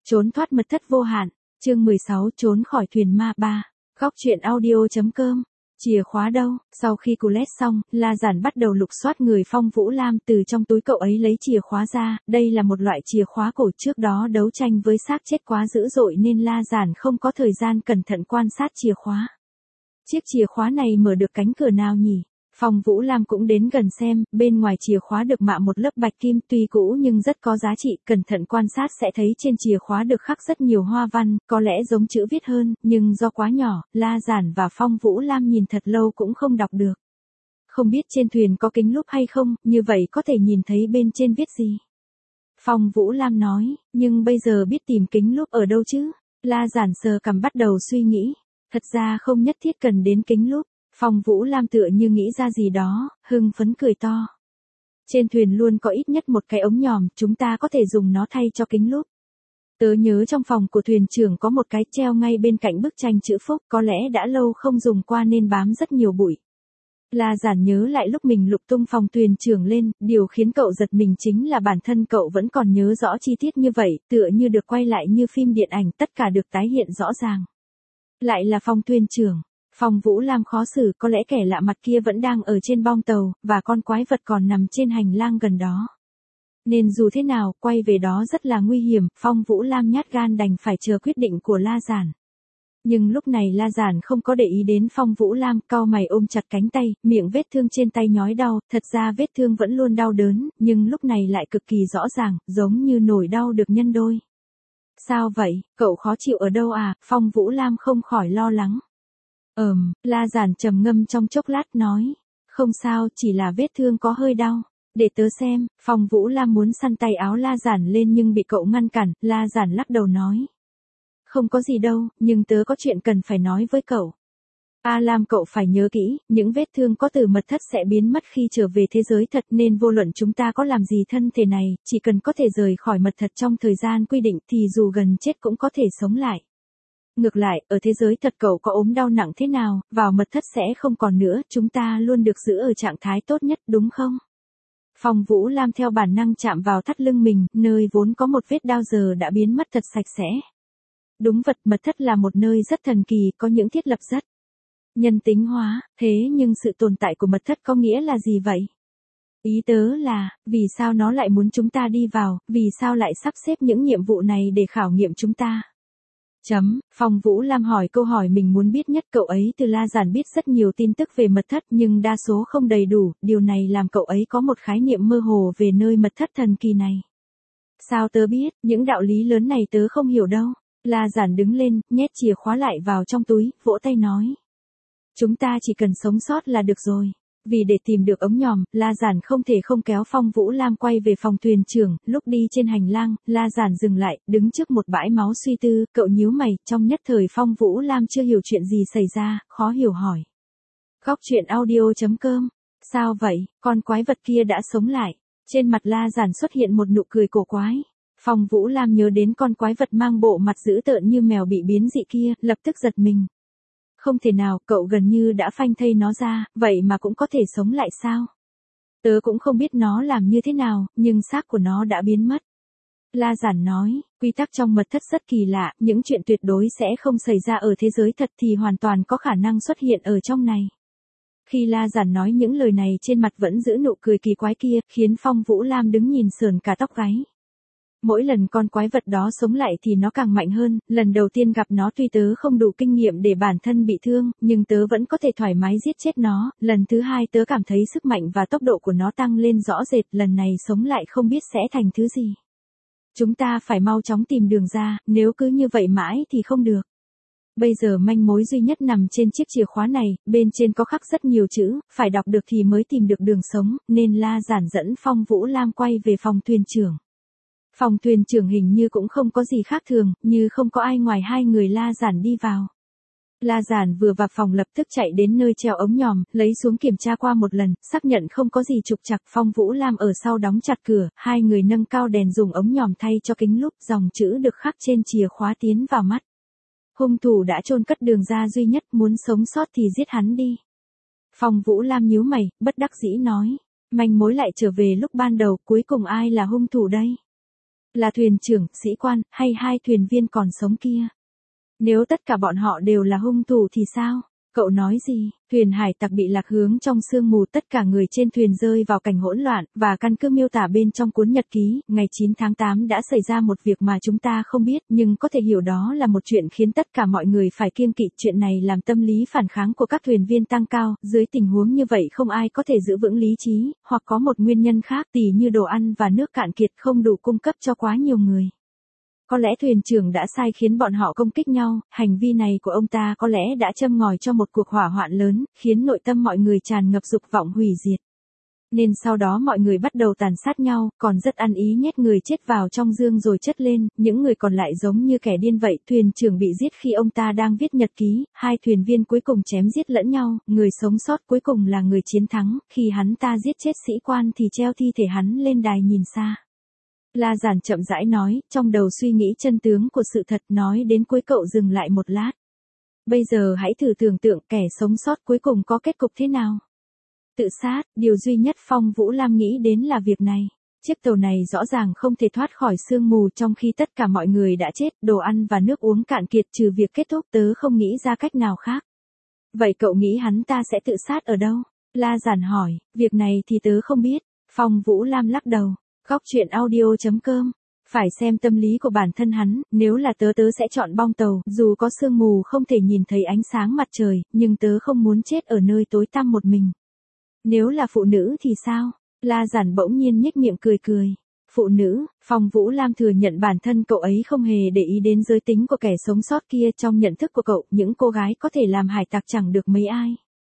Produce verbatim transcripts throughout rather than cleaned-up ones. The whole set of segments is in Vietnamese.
Trốn thoát mật thất vô hạn, chương mười sáu trốn khỏi thuyền ma ba. Góc truyện audio.com. Chìa khóa đâu? Sau khi Colette xong, La Giản bắt đầu lục soát người Phong Vũ Lam, từ trong túi cậu ấy lấy chìa khóa ra, đây là một loại chìa khóa cổ, trước đó đấu tranh với xác chết quá dữ dội nên La Giản không có thời gian cẩn thận quan sát chìa khóa. Chiếc chìa khóa này mở được cánh cửa nào nhỉ? Phong Vũ Lam cũng đến gần xem, bên ngoài chìa khóa được mạ một lớp bạch kim, tuy cũ nhưng rất có giá trị, cẩn thận quan sát sẽ thấy trên chìa khóa được khắc rất nhiều hoa văn, có lẽ giống chữ viết hơn, nhưng do quá nhỏ, La Giản và Phong Vũ Lam nhìn thật lâu cũng không đọc được. Không biết trên thuyền có kính lúp hay không, như vậy có thể nhìn thấy bên trên viết gì? Phong Vũ Lam nói, nhưng bây giờ biết tìm kính lúp ở đâu chứ? La Giản sờ cằm bắt đầu suy nghĩ, thật ra không nhất thiết cần đến kính lúp. Phong Vũ Lam tựa như nghĩ ra gì đó, hưng phấn cười to. Trên thuyền luôn có ít nhất một cái ống nhòm, chúng ta có thể dùng nó thay cho kính lúp. Tớ nhớ trong phòng của thuyền trưởng có một cái treo ngay bên cạnh bức tranh chữ phúc, có lẽ đã lâu không dùng qua nên bám rất nhiều bụi. La Giản nhớ lại lúc mình lục tung phòng thuyền trưởng lên, điều khiến cậu giật mình chính là bản thân cậu vẫn còn nhớ rõ chi tiết như vậy, tựa như được quay lại như phim điện ảnh, tất cả được tái hiện rõ ràng. Lại là phòng thuyền trưởng. Phong Vũ Lam khó xử, có lẽ kẻ lạ mặt kia vẫn đang ở trên bong tàu, và con quái vật còn nằm trên hành lang gần đó. Nên dù thế nào, quay về đó rất là nguy hiểm, Phong Vũ Lam nhát gan đành phải chờ quyết định của La Giản. Nhưng lúc này La Giản không có để ý đến Phong Vũ Lam, cau mày ôm chặt cánh tay, miệng vết thương trên tay nhói đau, thật ra vết thương vẫn luôn đau đớn, nhưng lúc này lại cực kỳ rõ ràng, giống như nổi đau được nhân đôi. Sao vậy, cậu khó chịu ở đâu à? Phong Vũ Lam không khỏi lo lắng. Ừm, La Giản trầm ngâm trong chốc lát nói, không sao, chỉ là vết thương có hơi đau, để tớ xem. Phong Vũ Lam muốn săn tay áo La Giản lên nhưng bị cậu ngăn cản, La Giản lắc đầu nói, không có gì đâu, nhưng tớ có chuyện cần phải nói với cậu. A Lam, cậu phải nhớ kỹ, những vết thương có từ mật thất sẽ biến mất khi trở về thế giới thật, nên vô luận chúng ta có làm gì thân thể này, chỉ cần có thể rời khỏi mật thất trong thời gian quy định thì dù gần chết cũng có thể sống lại. Ngược lại, ở thế giới thật cậu có ốm đau nặng thế nào, vào mật thất sẽ không còn nữa, chúng ta luôn được giữ ở trạng thái tốt nhất, đúng không? Phong Vũ Lam theo bản năng chạm vào thắt lưng mình, nơi vốn có một vết đau giờ đã biến mất thật sạch sẽ. Đúng vật, mật thất là một nơi rất thần kỳ, có những thiết lập rất nhân tính hóa, thế nhưng sự tồn tại của mật thất có nghĩa là gì vậy? Ý tớ là, vì sao nó lại muốn chúng ta đi vào, vì sao lại sắp xếp những nhiệm vụ này để khảo nghiệm chúng ta? Chấm, Phong Vũ Lam hỏi câu hỏi mình muốn biết nhất, cậu ấy từ La Giản biết rất nhiều tin tức về mật thất nhưng đa số không đầy đủ, điều này làm cậu ấy có một khái niệm mơ hồ về nơi mật thất thần kỳ này. Sao tớ biết, những đạo lý lớn này tớ không hiểu đâu. La Giản đứng lên, nhét chìa khóa lại vào trong túi, vỗ tay nói. Chúng ta chỉ cần sống sót là được rồi. Vì để tìm được ống nhòm, La Giản không thể không kéo Phong Vũ Lam quay về phòng thuyền trưởng, lúc đi trên hành lang, La Giản dừng lại, đứng trước một bãi máu suy tư, cậu nhíu mày, trong nhất thời Phong Vũ Lam chưa hiểu chuyện gì xảy ra, khó hiểu hỏi. Góc truyện audio.com, sao vậy, con quái vật kia đã sống lại, trên mặt La Giản xuất hiện một nụ cười cổ quái. Phong Vũ Lam nhớ đến con quái vật mang bộ mặt dữ tợn như mèo bị biến dị kia, lập tức giật mình. Không thể nào, cậu gần như đã phanh thây nó ra, vậy mà cũng có thể sống lại sao? Tớ cũng không biết nó làm như thế nào, nhưng xác của nó đã biến mất. La Giản nói, quy tắc trong mật thất rất kỳ lạ, những chuyện tuyệt đối sẽ không xảy ra ở thế giới thật thì hoàn toàn có khả năng xuất hiện ở trong này. Khi La Giản nói những lời này trên mặt vẫn giữ nụ cười kỳ quái kia, khiến Phong Vũ Lam đứng nhìn sườn cả tóc gáy. Mỗi lần con quái vật đó sống lại thì nó càng mạnh hơn, lần đầu tiên gặp nó tuy tớ không đủ kinh nghiệm để bản thân bị thương, nhưng tớ vẫn có thể thoải mái giết chết nó, lần thứ hai tớ cảm thấy sức mạnh và tốc độ của nó tăng lên rõ rệt, lần này sống lại không biết sẽ thành thứ gì. Chúng ta phải mau chóng tìm đường ra, nếu cứ như vậy mãi thì không được. Bây giờ manh mối duy nhất nằm trên chiếc chìa khóa này, bên trên có khắc rất nhiều chữ, phải đọc được thì mới tìm được đường sống, nên La Giản dẫn Phong Vũ Lam quay về phòng thuyền trưởng. Phòng thuyền trưởng hình như cũng không có gì khác thường, như không có ai ngoài hai người La Giản đi vào. La Giản vừa vào phòng lập tức chạy đến nơi treo ống nhòm, lấy xuống kiểm tra qua một lần, xác nhận không có gì trục trặc. Phong Vũ Lam ở sau đóng chặt cửa, hai người nâng cao đèn dùng ống nhòm thay cho kính lúp, dòng chữ được khắc trên chìa khóa tiến vào mắt. Hung thủ đã chôn cất đường ra duy nhất, muốn sống sót thì giết hắn đi. Phong Vũ Lam nhíu mày, bất đắc dĩ nói, manh mối lại trở về lúc ban đầu, cuối cùng ai là hung thủ đây? Là thuyền trưởng, sĩ quan, hay hai thuyền viên còn sống kia? Nếu tất cả bọn họ đều là hung thủ thì sao? Cậu nói gì? Thuyền hải tặc bị lạc hướng trong sương mù, tất cả người trên thuyền rơi vào cảnh hỗn loạn, và căn cứ miêu tả bên trong cuốn nhật ký, ngày chín tháng tám đã xảy ra một việc mà chúng ta không biết, nhưng có thể hiểu đó là một chuyện khiến tất cả mọi người phải kiêng kỵ. Chuyện này làm tâm lý phản kháng của các thuyền viên tăng cao, dưới tình huống như vậy không ai có thể giữ vững lý trí, hoặc có một nguyên nhân khác, tỉ như đồ ăn và nước cạn kiệt không đủ cung cấp cho quá nhiều người. Có lẽ thuyền trưởng đã sai khiến bọn họ công kích nhau, hành vi này của ông ta có lẽ đã châm ngòi cho một cuộc hỏa hoạn lớn, khiến nội tâm mọi người tràn ngập dục vọng hủy diệt. Nên sau đó mọi người bắt đầu tàn sát nhau, còn rất ăn ý nhét người chết vào trong dương rồi chất lên, những người còn lại giống như kẻ điên vậy. Thuyền trưởng bị giết khi ông ta đang viết nhật ký, hai thuyền viên cuối cùng chém giết lẫn nhau, người sống sót cuối cùng là người chiến thắng, khi hắn ta giết chết sĩ quan thì treo thi thể hắn lên đài nhìn xa. La Giản chậm rãi nói, trong đầu suy nghĩ chân tướng của sự thật, nói đến cuối cậu dừng lại một lát. Bây giờ hãy thử tưởng tượng kẻ sống sót cuối cùng có kết cục thế nào. Tự sát, điều duy nhất Phong Vũ Lam nghĩ đến là việc này. Chiếc tàu này rõ ràng không thể thoát khỏi sương mù trong khi tất cả mọi người đã chết, đồ ăn và nước uống cạn kiệt, trừ việc kết thúc tớ không nghĩ ra cách nào khác. Vậy cậu nghĩ hắn ta sẽ tự sát ở đâu? La Giản hỏi, việc này thì tớ không biết. Phong Vũ Lam lắc đầu. Góc truyện audio chấm com. Phải xem tâm lý của bản thân hắn, nếu là tớ tớ sẽ chọn bong tàu, dù có sương mù không thể nhìn thấy ánh sáng mặt trời, nhưng tớ không muốn chết ở nơi tối tăm một mình. Nếu là phụ nữ thì sao? La Giản bỗng nhiên nhếch miệng cười cười. Phụ nữ, Phong Vũ Lam thừa nhận bản thân cậu ấy không hề để ý đến giới tính của kẻ sống sót kia. Trong nhận thức của cậu, những cô gái có thể làm hải tặc chẳng được mấy ai.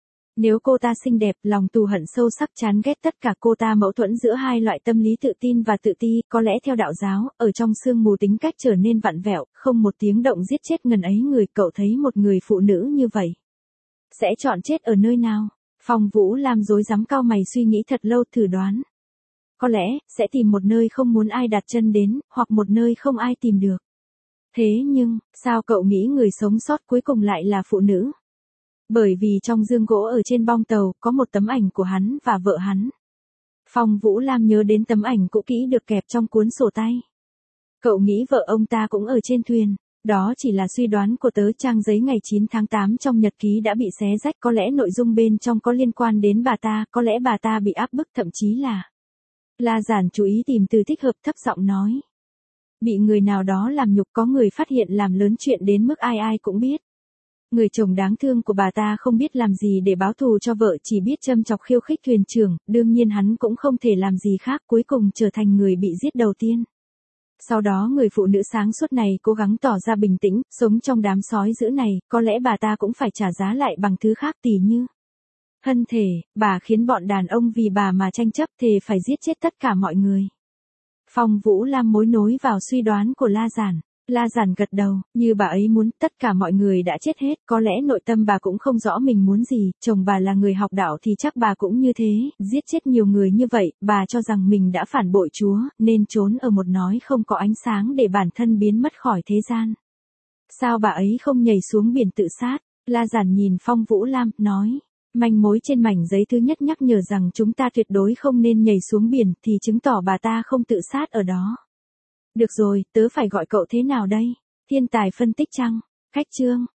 Nếu cô ta xinh đẹp, lòng thù hận sâu sắc, chán ghét tất cả, cô ta mâu thuẫn giữa hai loại tâm lý tự tin và tự ti, có lẽ theo đạo giáo, ở trong sương mù tính cách trở nên vặn vẹo, không một tiếng động giết chết ngần ấy người. Cậu thấy một người phụ nữ như vậy sẽ chọn chết ở nơi nào? Phong Vũ Lam rối rắm cau mày suy nghĩ thật lâu, thử đoán. Có lẽ, sẽ tìm một nơi không muốn ai đặt chân đến, hoặc một nơi không ai tìm được. Thế nhưng, sao cậu nghĩ người sống sót cuối cùng lại là phụ nữ? Bởi vì trong dương gỗ ở trên bong tàu, có một tấm ảnh của hắn và vợ hắn. Phong Vũ Lam nhớ đến tấm ảnh cũ kỹ được kẹp trong cuốn sổ tay. Cậu nghĩ vợ ông ta cũng ở trên thuyền. Đó chỉ là suy đoán của tớ. Trang giấy ngày chín tháng tám trong nhật ký đã bị xé rách, có lẽ nội dung bên trong có liên quan đến bà ta, có lẽ bà ta bị áp bức, thậm chí là... La Giản chú ý tìm từ thích hợp, thấp giọng nói. Bị người nào đó làm nhục, có người phát hiện làm lớn chuyện đến mức ai ai cũng biết. Người chồng đáng thương của bà ta không biết làm gì để báo thù cho vợ, chỉ biết châm chọc khiêu khích thuyền trưởng, đương nhiên hắn cũng không thể làm gì khác, cuối cùng trở thành người bị giết đầu tiên. Sau đó người phụ nữ sáng suốt này cố gắng tỏ ra bình tĩnh, sống trong đám sói dữ này, có lẽ bà ta cũng phải trả giá lại bằng thứ khác, tỉ như thân thể. Bà khiến bọn đàn ông vì bà mà tranh chấp, thề phải giết chết tất cả mọi người. Phong Vũ Lam mối nối vào suy đoán của La Giản. La Giản gật đầu, như bà ấy muốn, tất cả mọi người đã chết hết, có lẽ nội tâm bà cũng không rõ mình muốn gì, chồng bà là người học đạo thì chắc bà cũng như thế, giết chết nhiều người như vậy, bà cho rằng mình đã phản bội Chúa, nên trốn ở một nói không có ánh sáng để bản thân biến mất khỏi thế gian. Sao bà ấy không nhảy xuống biển tự sát? La Giản nhìn Phong Vũ Lam, nói. Manh mối trên mảnh giấy thứ nhất nhắc nhở rằng chúng ta tuyệt đối không nên nhảy xuống biển, thì chứng tỏ bà ta không tự sát ở đó. Được rồi, tớ phải gọi cậu thế nào đây? Thiên tài phân tích chăng? Khách chương.